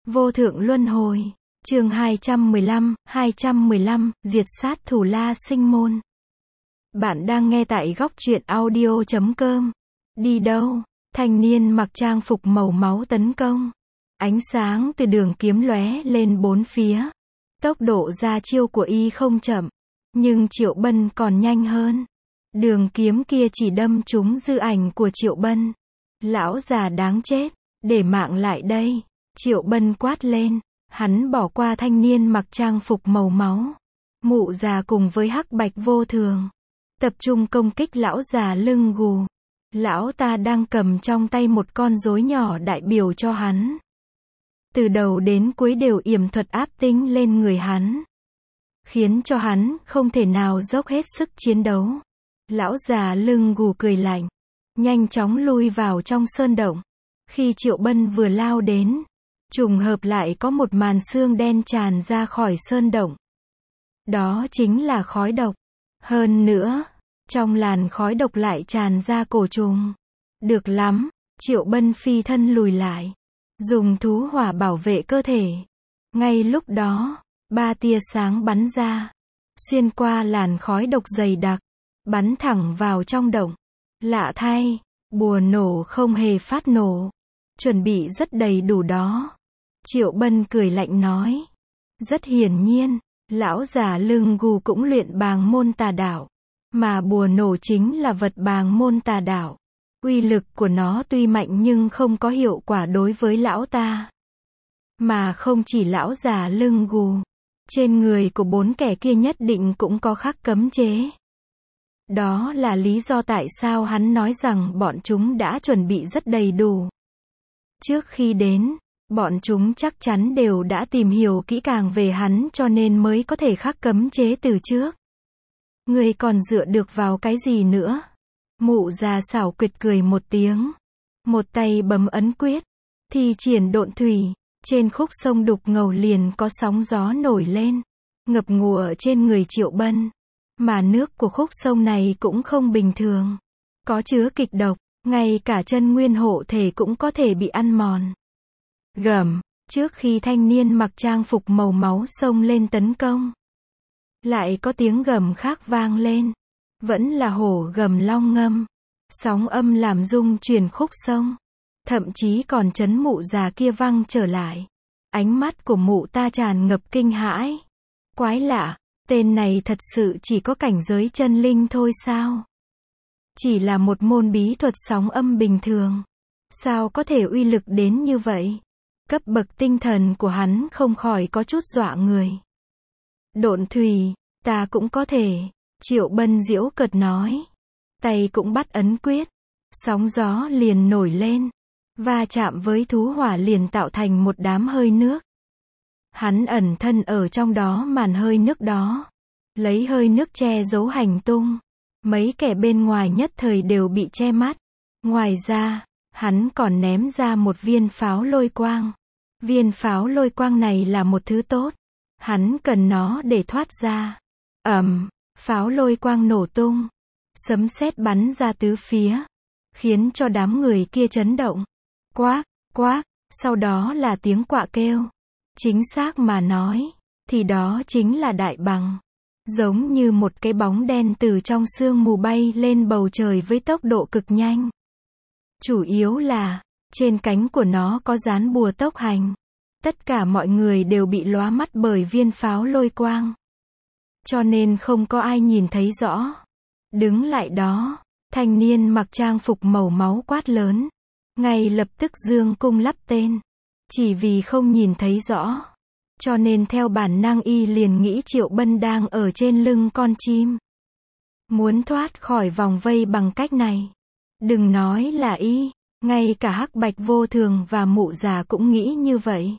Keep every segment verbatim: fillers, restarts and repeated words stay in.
Vô thượng luân hồi. Chương hai trăm mười lăm, hai trăm mười lăm, diệt sát thủ La Sinh Môn. Bạn đang nghe tại góc truyện audio chấm com. Đi đâu? Thanh niên mặc trang phục màu máu tấn công. Ánh sáng từ đường kiếm lóe lên bốn phía. Tốc độ ra chiêu của y không chậm, nhưng Triệu Bân còn nhanh hơn. Đường kiếm kia chỉ đâm trúng dư ảnh của Triệu Bân. Lão già đáng chết, để mạng lại đây. Triệu Bân quát lên. Hắn bỏ qua thanh niên mặc trang phục màu máu. Mụ già cùng với hắc bạch vô thường. Tập trung công kích lão già lưng gù. Lão ta đang cầm trong tay một con rối nhỏ đại biểu cho hắn. Từ đầu đến cuối đều yểm thuật áp tinh lên người hắn. Khiến cho hắn không thể nào dốc hết sức chiến đấu. Lão già lưng gù cười lạnh. Nhanh chóng lui vào trong sơn động. Khi Triệu Bân vừa lao đến, trùng hợp lại có một màn sương đen tràn ra khỏi sơn động. Đó chính là khói độc. Hơn nữa, trong làn khói độc lại tràn ra cổ trùng. Được lắm, Triệu Bân phi thân lùi lại. Dùng thú hỏa bảo vệ cơ thể. Ngay lúc đó, ba tia sáng bắn ra. Xuyên qua làn khói độc dày đặc. Bắn thẳng vào trong động. Lạ thay, bùa nổ không hề phát nổ. Chuẩn bị rất đầy đủ đó. Triệu Bân cười lạnh nói. Rất hiển nhiên, lão già lưng gù cũng luyện bàng môn tà đạo. Mà bùa nổ chính là vật bàng môn tà đạo. Uy lực của nó tuy mạnh nhưng không có hiệu quả đối với lão ta. Mà không chỉ lão già lưng gù. Trên người của bốn kẻ kia nhất định cũng có khắc cấm chế. Đó là lý do tại sao hắn nói rằng bọn chúng đã chuẩn bị rất đầy đủ. Trước khi đến, bọn chúng chắc chắn đều đã tìm hiểu kỹ càng về hắn cho nên mới có thể khắc cấm chế từ trước. Ngươi còn dựa được vào cái gì nữa? Mụ già xảo quyệt cười một tiếng. Một tay bấm ấn quyết. Thi triển độn thủy. Trên khúc sông đục ngầu liền có sóng gió nổi lên. Ngập ngụa trên người Triệu Bân. Mà nước của khúc sông này cũng không bình thường. Có chứa kịch độc. Ngay cả chân nguyên hộ thể cũng có thể bị ăn mòn. Gầm, trước khi thanh niên mặc trang phục màu máu xông lên tấn công. Lại có tiếng gầm khác vang lên. Vẫn là hổ gầm long ngâm. Sóng âm làm rung chuyển khúc sông. Thậm chí còn chấn mụ già kia văng trở lại. Ánh mắt của mụ ta tràn ngập kinh hãi. Quái lạ, tên này thật sự chỉ có cảnh giới chân linh thôi sao? Chỉ là một môn bí thuật sóng âm bình thường. Sao có thể uy lực đến như vậy? Cấp bậc tinh thần của hắn không khỏi có chút dọa người. Độn thủy, ta cũng có thể. Triệu Bân giễu cợt nói. Tay cũng bắt ấn quyết. Sóng gió liền nổi lên. Va chạm với thú hỏa liền tạo thành một đám hơi nước. Hắn ẩn thân ở trong đó màn hơi nước đó. Lấy hơi nước che giấu hành tung. Mấy kẻ bên ngoài nhất thời đều bị che mắt. Ngoài ra, hắn còn ném ra một viên pháo lôi quang. Viên pháo lôi quang này là một thứ tốt. Hắn cần nó để thoát ra. Ầm, pháo lôi quang nổ tung. Sấm sét bắn ra tứ phía. Khiến cho đám người kia chấn động. Quác, quác, sau đó là tiếng quạ kêu. Chính xác mà nói, thì đó chính là đại bằng. Giống như một cái bóng đen từ trong sương mù bay lên bầu trời với tốc độ cực nhanh. Chủ yếu là, trên cánh của nó có dán bùa tốc hành. Tất cả mọi người đều bị lóa mắt bởi viên pháo lôi quang. Cho nên không có ai nhìn thấy rõ. Đứng lại đó, thanh niên mặc trang phục màu máu quát lớn. Ngay lập tức dương cung lắp tên. Chỉ vì không nhìn thấy rõ. Cho nên theo bản năng y liền nghĩ Triệu Bân đang ở trên lưng con chim. Muốn thoát khỏi vòng vây bằng cách này. Đừng nói là y, ngay cả hắc bạch vô thường và mụ già cũng nghĩ như vậy.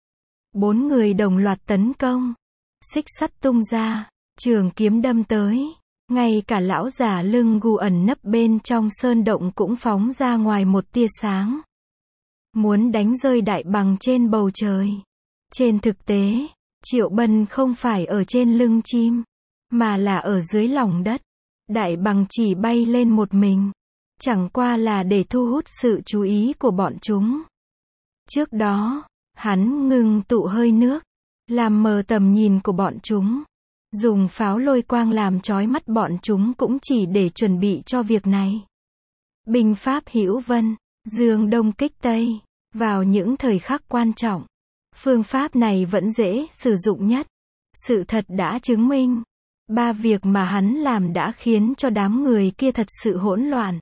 Bốn người đồng loạt tấn công. Xích sắt tung ra, trường kiếm đâm tới. Ngay cả lão già lưng gù ẩn nấp bên trong sơn động cũng phóng ra ngoài một tia sáng. Muốn đánh rơi đại bằng trên bầu trời. Trên thực tế, Triệu Bân không phải ở trên lưng chim, mà là ở dưới lòng đất. Đại bằng chỉ bay lên một mình. Chẳng qua là để thu hút sự chú ý của bọn chúng. Trước đó, Hắn ngưng tụ hơi nước, làm mờ tầm nhìn của bọn chúng. Dùng pháo lôi quang làm chói mắt bọn chúng cũng chỉ để chuẩn bị cho việc này. Binh pháp hữu vân, dương đông kích tây. Vào những thời khắc quan trọng, phương pháp này vẫn dễ sử dụng nhất. Sự thật đã chứng minh, ba việc mà hắn làm đã khiến cho đám người kia thật sự hỗn loạn.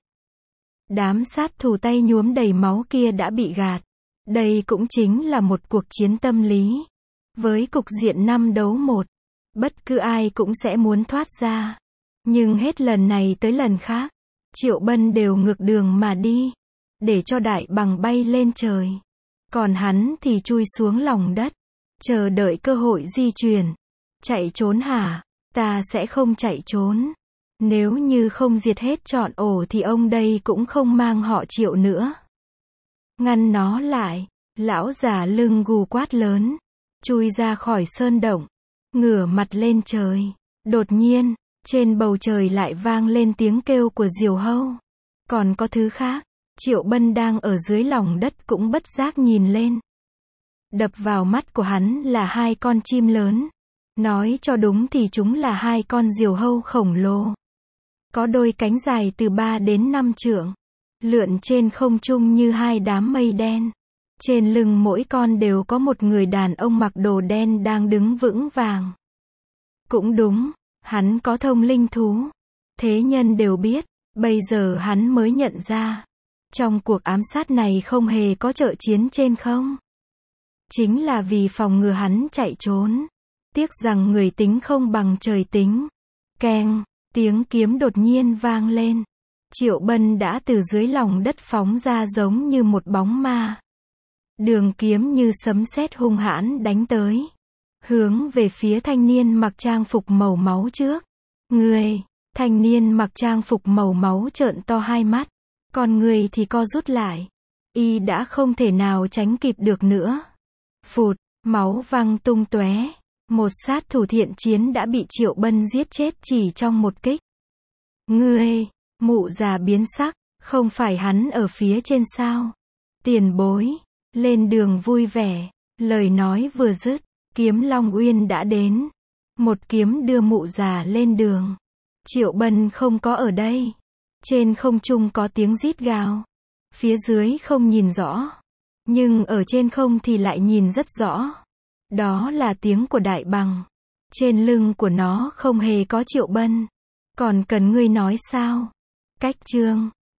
Đám sát thủ tay nhuốm đầy máu kia đã bị gạt. Đây cũng chính là một cuộc chiến tâm lý. Với cục diện năm đấu một, bất cứ ai cũng sẽ muốn thoát ra. Nhưng hết lần này tới lần khác, Triệu Bân đều ngược đường mà đi, để cho Đại Bằng bay lên trời. Còn hắn thì chui xuống lòng đất, chờ đợi cơ hội di chuyển. Chạy trốn hả? Ta sẽ không chạy trốn. Nếu như không diệt hết trọn ổ thì ông đây cũng không mang họ Triệu nữa. Ngăn nó lại, lão già lưng gù quát lớn, chui ra khỏi sơn động, ngửa mặt lên trời. Đột nhiên, trên bầu trời lại vang lên tiếng kêu của diều hâu. Còn có thứ khác, Triệu Bân đang ở dưới lòng đất cũng bất giác nhìn lên. Đập vào mắt của hắn là hai con chim lớn. Nói cho đúng thì chúng là hai con diều hâu khổng lồ. Có đôi cánh dài từ ba đến năm trượng, lượn trên không trung như hai đám mây đen. Trên lưng mỗi con đều có một người đàn ông mặc đồ đen đang đứng vững vàng. Cũng đúng, hắn có thông linh thú. Thế nhân đều biết, bây giờ hắn mới nhận ra. Trong cuộc ám sát này không hề có trợ chiến trên không. Chính là vì phòng ngừa hắn chạy trốn. Tiếc rằng người tính không bằng trời tính. Keng, tiếng kiếm đột nhiên vang lên. Triệu Bân đã từ dưới lòng đất phóng ra giống như một bóng ma. Đường kiếm như sấm sét hung hãn đánh tới. Hướng về phía thanh niên mặc trang phục màu máu trước. Người, thanh niên mặc trang phục màu máu trợn to hai mắt. Còn người thì co rút lại. Y đã không thể nào tránh kịp được nữa. Phụt, máu văng tung tóe. Một sát thủ thiện chiến đã bị Triệu Bân giết chết chỉ trong một kích. Ngươi, mụ già biến sắc, không phải hắn ở phía trên sao? Tiền bối, lên đường vui vẻ. Lời nói vừa dứt, kiếm Long Uyên đã đến. Một kiếm đưa mụ già lên đường. Triệu Bân không có ở đây. Trên không trung có tiếng rít gào. Phía dưới không nhìn rõ. Nhưng ở trên không thì lại nhìn rất rõ. Đó là tiếng của Đại Bằng. Trên lưng của nó không hề có Triệu Bân. Còn cần ngươi nói sao? Cách chương